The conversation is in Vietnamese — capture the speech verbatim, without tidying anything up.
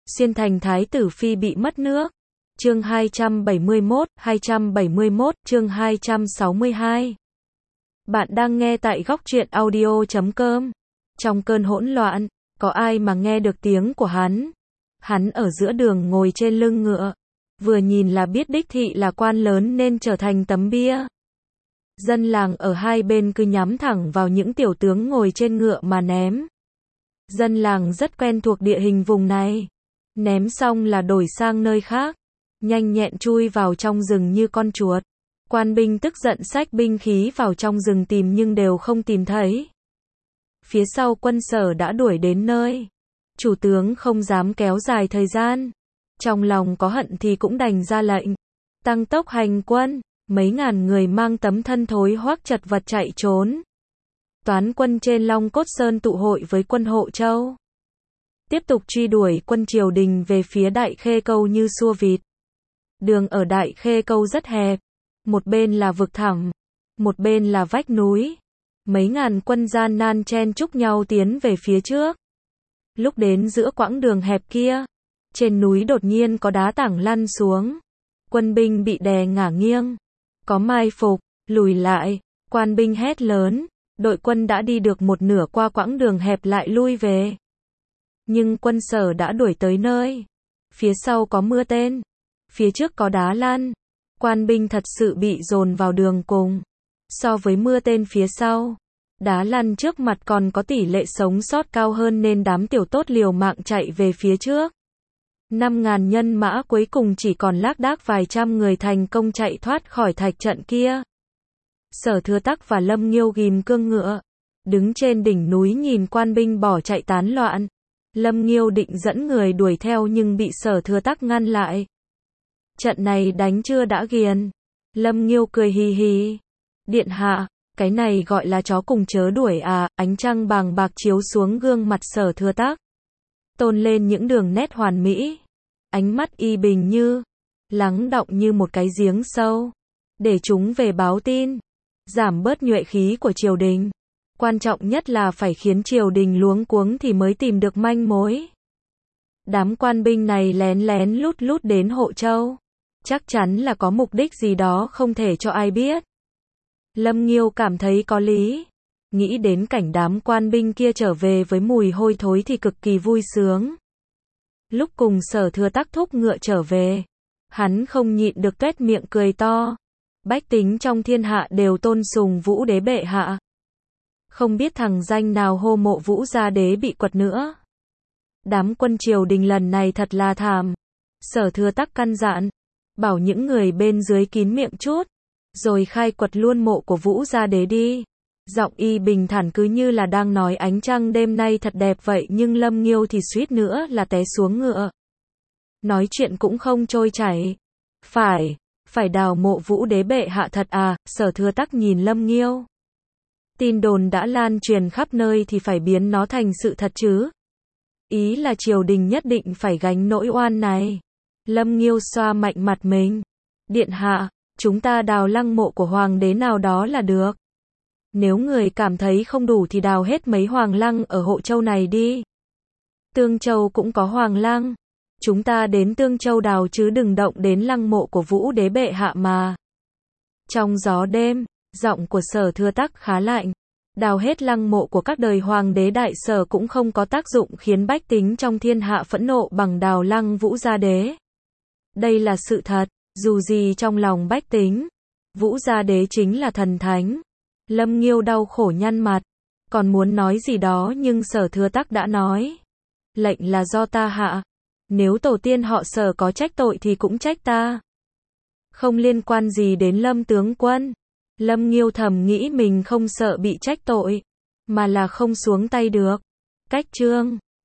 Xuyên thành thái tử phi bị mất nước. Chương hai trăm bảy mươi mốt, hai trăm bảy mươi mốt, chương hai trăm sáu mươi hai. Bạn đang nghe tại góc truyện audio chấm com. Trong cơn hỗn loạn, có ai mà nghe được tiếng của hắn? Hắn ở giữa đường ngồi trên lưng ngựa, vừa nhìn là biết đích thị là quan lớn nên trở thành tấm bia. Dân làng ở hai bên cứ nhắm thẳng vào những tiểu tướng ngồi trên ngựa mà ném. Dân làng rất quen thuộc địa hình vùng này. Ném xong là đổi sang nơi khác, nhanh nhẹn chui vào trong rừng như con chuột. Quan binh tức giận xách binh khí vào trong rừng tìm nhưng đều không tìm thấy. Phía sau quân Sở đã đuổi đến nơi. Chủ tướng không dám kéo dài thời gian. Trong lòng có hận thì cũng đành ra lệnh. Tăng tốc hành quân, mấy ngàn người mang tấm thân thối hoắc chật vật chạy trốn. Toán quân trên Long Cốt Sơn tụ hội với quân Hộ Châu. Tiếp tục truy đuổi quân triều đình về phía Đại Khê Câu như xua vịt. Đường ở Đại Khê Câu rất hẹp. Một bên là vực thẳm, một bên là vách núi. Mấy ngàn quân gian nan chen chúc nhau tiến về phía trước. Lúc đến giữa quãng đường hẹp kia, trên núi đột nhiên có đá tảng lăn xuống. Quân binh bị đè ngả nghiêng. Có mai phục, lùi lại, quan binh hét lớn. Đội quân đã đi được một nửa qua quãng đường hẹp lại lui về. Nhưng quân Sở đã đuổi tới nơi. Phía sau có mưa tên. Phía trước có đá lăn. Quan binh thật sự bị dồn vào đường cùng. So với mưa tên phía sau, đá lăn trước mặt còn có tỷ lệ sống sót cao hơn nên đám tiểu tốt liều mạng chạy về phía trước. Năm ngàn nhân mã cuối cùng chỉ còn lác đác vài trăm người thành công chạy thoát khỏi thạch trận kia. Sở Thừa Tắc và Lâm Nghiêu ghim cương ngựa, đứng trên đỉnh núi nhìn quan binh bỏ chạy tán loạn. Lâm Nghiêu định dẫn người đuổi theo nhưng bị Sở Thừa Tắc ngăn lại. Trận này đánh chưa đã ghiền. Lâm Nghiêu cười hì hì. Điện hạ, cái này gọi là chó cùng chớ đuổi à? Ánh trăng bàng bạc chiếu xuống gương mặt Sở Thừa Tắc, tôn lên những đường nét hoàn mỹ. Ánh mắt y bình như, lắng đọng như một cái giếng sâu. Để chúng về báo tin, giảm bớt nhuệ khí của triều đình. Quan trọng nhất là phải khiến triều đình luống cuống thì mới tìm được manh mối. Đám quan binh này lén lén lút lút đến Hộ Châu. Chắc chắn là có mục đích gì đó không thể cho ai biết. Lâm Nghiêu cảm thấy có lý. Nghĩ đến cảnh đám quan binh kia trở về với mùi hôi thối thì cực kỳ vui sướng. Lúc cùng Sở Thừa Tắc thúc ngựa trở về, hắn không nhịn được tuét miệng cười to. Bách tính trong thiên hạ đều tôn sùng Vũ Đế bệ hạ. Không biết thằng danh nào hô mộ Vũ gia đế bị quật nữa. Đám quân triều đình lần này thật là thảm. Sở Thừa Tắc căn dặn, bảo những người bên dưới kín miệng chút, rồi khai quật luôn mộ của Vũ gia đế đi. Giọng y bình thản cứ như là đang nói ánh trăng đêm nay thật đẹp vậy, nhưng Lâm Nghiêu thì suýt nữa là té xuống ngựa. Nói chuyện cũng không trôi chảy. Phải, phải đào mộ Vũ Đế bệ hạ thật à? Sở Thừa Tắc nhìn Lâm Nghiêu. Tin đồn đã lan truyền khắp nơi thì phải biến nó thành sự thật chứ. Ý là triều đình nhất định phải gánh nỗi oan này. Lâm Nghiêu xoa mạnh mặt mình. Điện hạ, chúng ta đào lăng mộ của hoàng đế nào đó là được. Nếu người cảm thấy không đủ thì đào hết mấy hoàng lăng ở Hộ Châu này đi. Tương Châu cũng có hoàng lăng. Chúng ta đến Tương Châu đào chứ đừng động đến lăng mộ của Vũ Đế bệ hạ mà. Trong gió đêm, giọng của Sở Thừa Tắc khá lạnh. Đào hết lăng mộ của các đời hoàng đế đại sở cũng không có tác dụng khiến bách tính trong thiên hạ phẫn nộ bằng đào lăng Vũ gia đế. Đây là sự thật, dù gì trong lòng bách tính, Vũ gia đế chính là thần thánh. Lâm Nghiêu đau khổ nhăn mặt, còn muốn nói gì đó nhưng Sở Thừa Tắc đã nói. Lệnh là do ta hạ. Nếu tổ tiên họ Sở có trách tội thì cũng trách ta. Không liên quan gì đến Lâm tướng quân. Lâm Nghiêu thầm nghĩ mình không sợ bị trách tội, mà là không xuống tay được. Cách chương